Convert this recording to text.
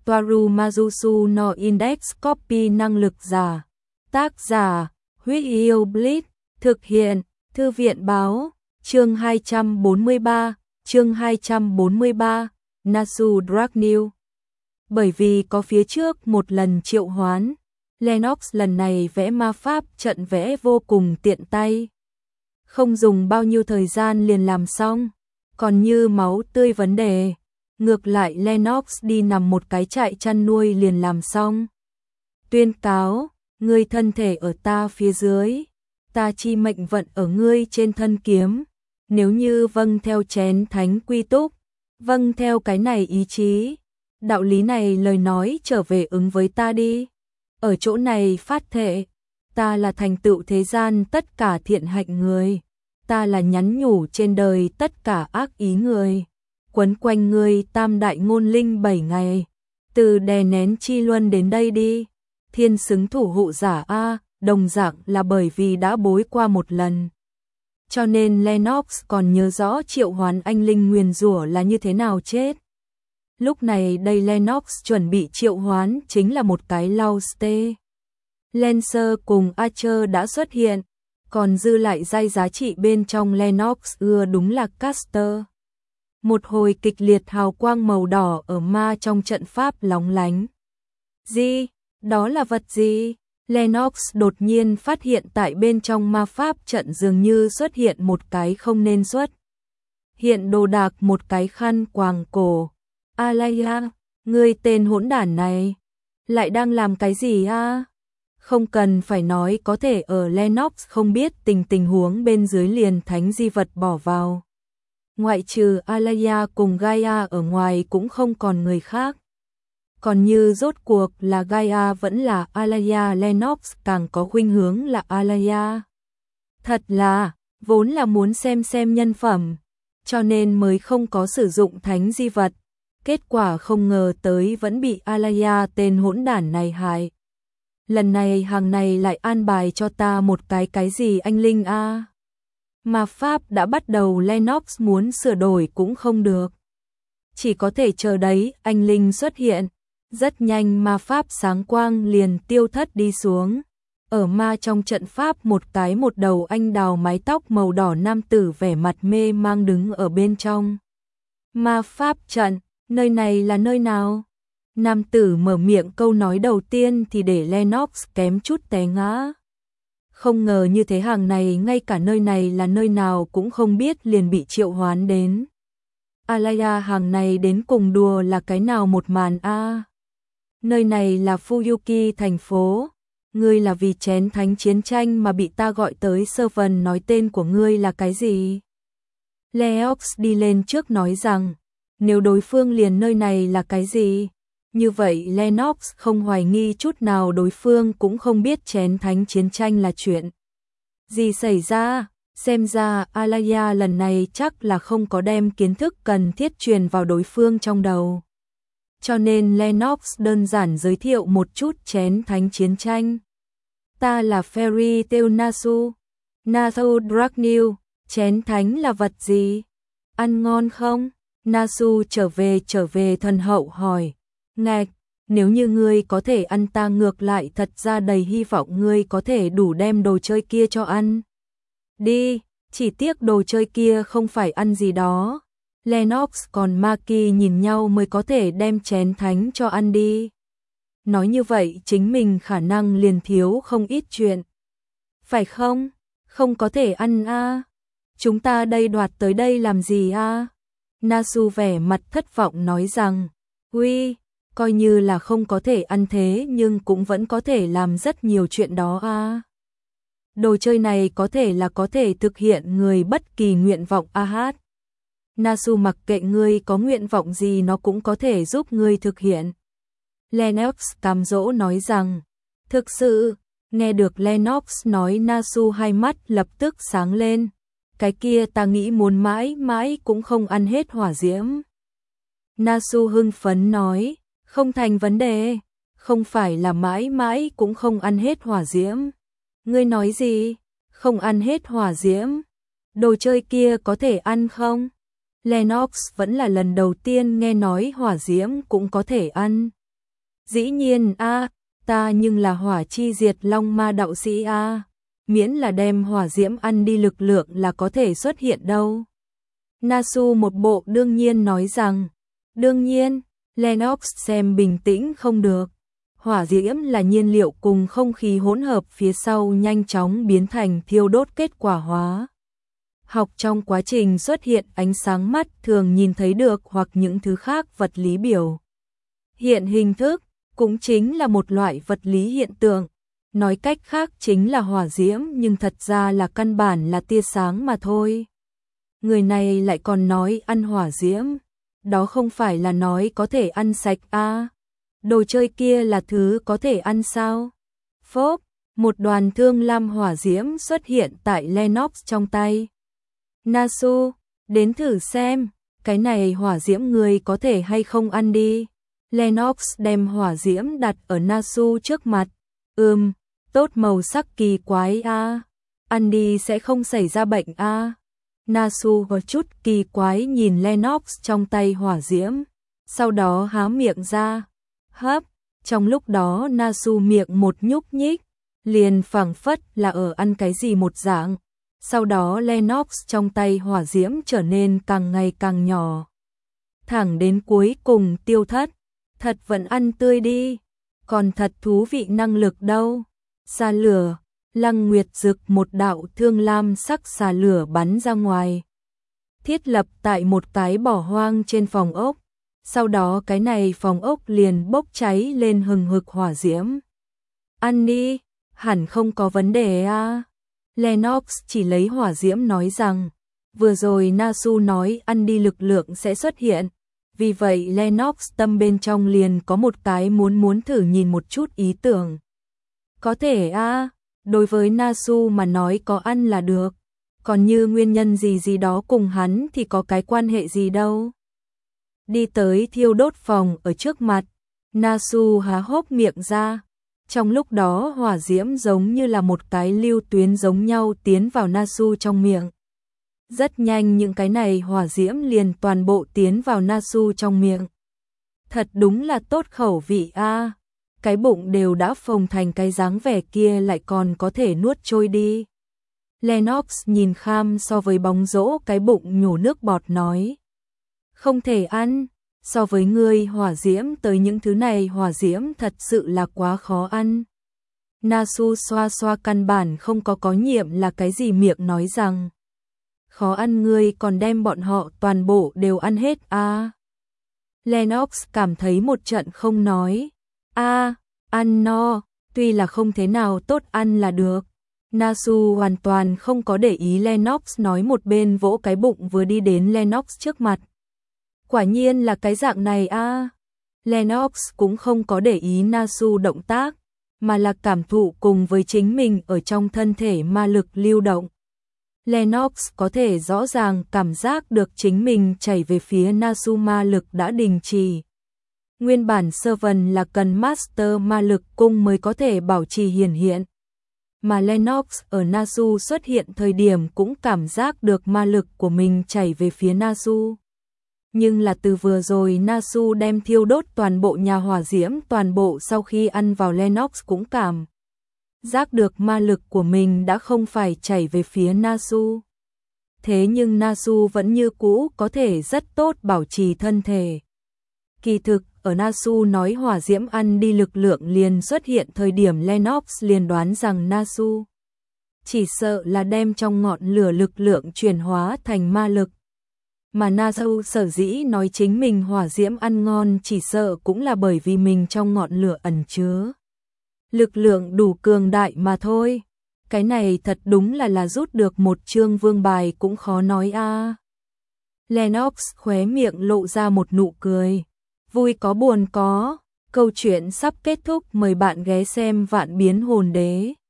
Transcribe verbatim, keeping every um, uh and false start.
Toaru Majusu no Index Copy năng lực giả. Tác giả, Huyết Yêu Blitz, thực hiện, Thư viện báo, chương hai trăm bốn mươi ba, chương hai trăm bốn mươi ba, Nasu Dragnew. Bởi vì có phía trước một lần triệu hoán, Lennox lần này vẽ ma pháp trận vẽ vô cùng tiện tay. Không dùng bao nhiêu thời gian liền làm xong, còn như máu tươi vấn đề. Ngược lại Lennox đi nằm một cái trại chăn nuôi liền làm xong. Tuyên cáo, ngươi thân thể ở ta phía dưới, ta chi mệnh vận ở ngươi trên thân kiếm. Nếu như vâng theo chén thánh quy túc, vâng theo cái này ý chí, đạo lý này lời nói trở về ứng với ta đi. Ở chỗ này phát thệ, ta là thành tựu thế gian tất cả thiện hạnh người, ta là nhắn nhủ trên đời tất cả ác ý người. Quấn quanh ngươi tam đại ngôn linh bảy ngày, từ đè nén chi luân đến đây đi. Thiên xứng thủ hộ giả A, đồng dạng là bởi vì đã bối qua một lần. Cho nên Lennox còn nhớ rõ triệu hoán anh linh nguyền rủa là như thế nào chết. Lúc này đây Lennox chuẩn bị triệu hoán chính là một cái Lauste. Lancer cùng Archer đã xuất hiện, còn dư lại dây giá trị bên trong Lennox ưa đúng là Caster. Một hồi kịch liệt hào quang màu đỏ ở ma trong trận pháp lóng lánh. Gì? Đó là vật gì? Lennox đột nhiên phát hiện tại bên trong ma pháp trận dường như xuất hiện một cái không nên xuất. Hiện đồ đạc một cái khăn quàng cổ. Alaya, ngươi tên hỗn đản này, lại đang làm cái gì a? Không cần phải nói, có thể ở Lennox không biết tình tình huống bên dưới liền thánh di vật bỏ vào. Ngoại trừ Alaya cùng Gaia ở ngoài cũng không còn người khác. Còn như rốt cuộc là Gaia vẫn là Alaya, Lennox càng có khuynh hướng là Alaya. Thật là, vốn là muốn xem xem nhân phẩm, cho nên mới không có sử dụng thánh di vật. Kết quả không ngờ tới vẫn bị Alaya tên hỗn đản này hại. Lần này hàng này lại an bài cho ta một cái cái gì anh linh a? Ma pháp đã bắt đầu, Lennox muốn sửa đổi cũng không được. Chỉ có thể chờ đấy, anh linh xuất hiện. Rất nhanh ma pháp sáng quang liền tiêu thất đi xuống. Ở ma trong trận pháp một cái một đầu anh đào mái tóc màu đỏ nam tử vẻ mặt mê mang đứng ở bên trong. Ma pháp trận, nơi này là nơi nào? Nam tử mở miệng câu nói đầu tiên thì để Lennox kém chút té ngã. Không ngờ như thế hàng này ngay cả nơi này là nơi nào cũng không biết liền bị triệu hoán đến. Alaya, hàng này đến cùng đùa là cái nào một màn a? À? Nơi này là Fuyuki thành phố. Ngươi là vì chén thánh chiến tranh mà bị ta gọi tới. Servant nói tên của ngươi là cái gì? Leox đi lên trước nói rằng, nếu đối phương liền nơi này là cái gì? Như vậy Lennox không hoài nghi chút nào đối phương cũng không biết chén thánh chiến tranh là chuyện gì xảy ra. Xem ra Alaya lần này chắc là không có đem kiến thức cần thiết truyền vào đối phương trong đầu. Cho nên Lennox đơn giản giới thiệu một chút chén thánh chiến tranh. Ta là Fairy Tail Nasu. Nasu Dragnew, chén thánh là vật gì? Ăn ngon không? Nasu trở về trở về thần hậu hỏi. Ngạch, nếu như ngươi có thể ăn ta ngược lại thật ra đầy hy vọng ngươi có thể đủ đem đồ chơi kia cho ăn. Đi, chỉ tiếc đồ chơi kia không phải ăn gì đó. Lennox còn Maki nhìn nhau mới có thể đem chén thánh cho ăn đi. Nói như vậy chính mình khả năng liền thiếu không ít chuyện. Phải không? Không có thể ăn a. À? Chúng ta đây đoạt tới đây làm gì a? À? Nasu vẻ mặt thất vọng nói rằng, uy, coi như là không có thể ăn thế nhưng cũng vẫn có thể làm rất nhiều chuyện đó a. À? Đồ chơi này có thể là có thể thực hiện người bất kỳ nguyện vọng a hát. Nasu mặc kệ ngươi có nguyện vọng gì nó cũng có thể giúp ngươi thực hiện. Lennox cám dỗ nói rằng, thực sự, nghe được Lennox nói Nasu hai mắt lập tức sáng lên. Cái kia ta nghĩ muốn mãi mãi cũng không ăn hết hỏa diễm. Nasu hưng phấn nói, không thành vấn đề, không phải là mãi mãi cũng không ăn hết hỏa diễm. Ngươi nói gì? Không ăn hết hỏa diễm? Đồ chơi kia có thể ăn không? Lennox vẫn là lần đầu tiên nghe nói hỏa diễm cũng có thể ăn. Dĩ nhiên a, ta nhưng là hỏa chi diệt long ma đạo sĩ a, miễn là đem hỏa diễm ăn đi lực lượng là có thể xuất hiện đâu. Nasu một bộ đương nhiên nói rằng, đương nhiên, Lennox xem bình tĩnh không được. Hỏa diễm là nhiên liệu cùng không khí hỗn hợp phía sau nhanh chóng biến thành thiêu đốt kết quả hóa. Học trong quá trình xuất hiện ánh sáng mắt thường nhìn thấy được hoặc những thứ khác vật lý biểu. Hiện hình thức, cũng chính là một loại vật lý hiện tượng. Nói cách khác chính là hỏa diễm nhưng thật ra là căn bản là tia sáng mà thôi. Người này lại còn nói ăn hỏa diễm. Đó không phải là nói có thể ăn sạch à. Đồ chơi kia là thứ có thể ăn sao? Phốp, một đoàn thương lam hỏa diễm xuất hiện tại Lennox trong tay. Nasu, đến thử xem, cái này hỏa diễm người có thể hay không ăn đi. Lennox đem hỏa diễm đặt ở Nasu trước mặt. Ừm, tốt màu sắc kỳ quái a, ăn đi sẽ không xảy ra bệnh a. Nasu có chút kỳ quái nhìn Lennox trong tay hỏa diễm, sau đó há miệng ra, hấp, trong lúc đó Nasu miệng một nhúc nhích, liền phảng phất là ở ăn cái gì một dạng. Sau đó Lennox trong tay hỏa diễm trở nên càng ngày càng nhỏ, thẳng đến cuối cùng tiêu thất. Thật vẫn ăn tươi đi, còn thật thú vị năng lực đâu. Xà lửa, Lăng Nguyệt rực một đạo thương lam sắc xà lửa bắn ra ngoài, thiết lập tại một cái bỏ hoang trên phòng ốc. Sau đó cái này phòng ốc liền bốc cháy lên hừng hực hỏa diễm. Ăn đi, hẳn không có vấn đề à. Lennox chỉ lấy hỏa diễm nói rằng, vừa rồi Nasu nói ăn đi lực lượng sẽ xuất hiện. Vì vậy Lennox tâm bên trong liền có một cái muốn muốn thử nhìn một chút ý tưởng. Có thể a, đối với Nasu mà nói có ăn là được, còn như nguyên nhân gì gì đó cùng hắn thì có cái quan hệ gì đâu. Đi tới thiêu đốt phòng ở trước mặt, Nasu há hốc miệng ra. Trong lúc đó hỏa diễm giống như là một cái lưu tuyến giống nhau tiến vào Nasu trong miệng. Rất nhanh những cái này hỏa diễm liền toàn bộ tiến vào Nasu trong miệng. Thật đúng là tốt khẩu vị a, cái bụng đều đã phồng thành cái dáng vẻ kia lại còn có thể nuốt trôi đi. Lennox nhìn kham so với bóng rỗ cái bụng nhổ nước bọt nói. Không thể ăn, so với ngươi hỏa diễm tới những thứ này hỏa diễm thật sự là quá khó ăn. Nasu xoa xoa căn bản không có có nhiệm là cái gì miệng nói rằng. Khó ăn ngươi còn đem bọn họ toàn bộ đều ăn hết à. Lennox cảm thấy một trận không nói. À, ăn no, tuy là không thế nào tốt ăn là được. Nasu hoàn toàn không có để ý Lennox nói một bên vỗ cái bụng vừa đi đến Lennox trước mặt. Quả nhiên là cái dạng này à. Lennox cũng không có để ý Nasu động tác, mà là cảm thụ cùng với chính mình ở trong thân thể ma lực lưu động. Lennox có thể rõ ràng cảm giác được chính mình chảy về phía Nasu ma lực đã đình chỉ. Nguyên bản Servant là cần Master ma lực cung mới có thể bảo trì hiển hiện. Mà Lennox ở Nasu xuất hiện thời điểm cũng cảm giác được ma lực của mình chảy về phía Nasu. Nhưng là từ vừa rồi Nasu đem thiêu đốt toàn bộ nhà hỏa diễm toàn bộ sau khi ăn vào Lennox cũng cảm giác được ma lực của mình đã không phải chảy về phía Nasu. Thế nhưng Nasu vẫn như cũ có thể rất tốt bảo trì thân thể. Kỳ thực, ở Nasu nói hỏa diễm ăn đi lực lượng liền xuất hiện thời điểm Lennox liền đoán rằng Nasu chỉ sợ là đem trong ngọn lửa lực lượng chuyển hóa thành ma lực. Mà Nasu sở dĩ nói chính mình hỏa diễm ăn ngon chỉ sợ cũng là bởi vì mình trong ngọn lửa ẩn chứa lực lượng đủ cường đại mà thôi. Cái này thật đúng là là rút được một chương vương bài cũng khó nói a. À. Lennox khóe miệng lộ ra một nụ cười. Vui có buồn có. Câu chuyện sắp kết thúc, mời bạn ghé xem Vạn Biến Hồn Đế.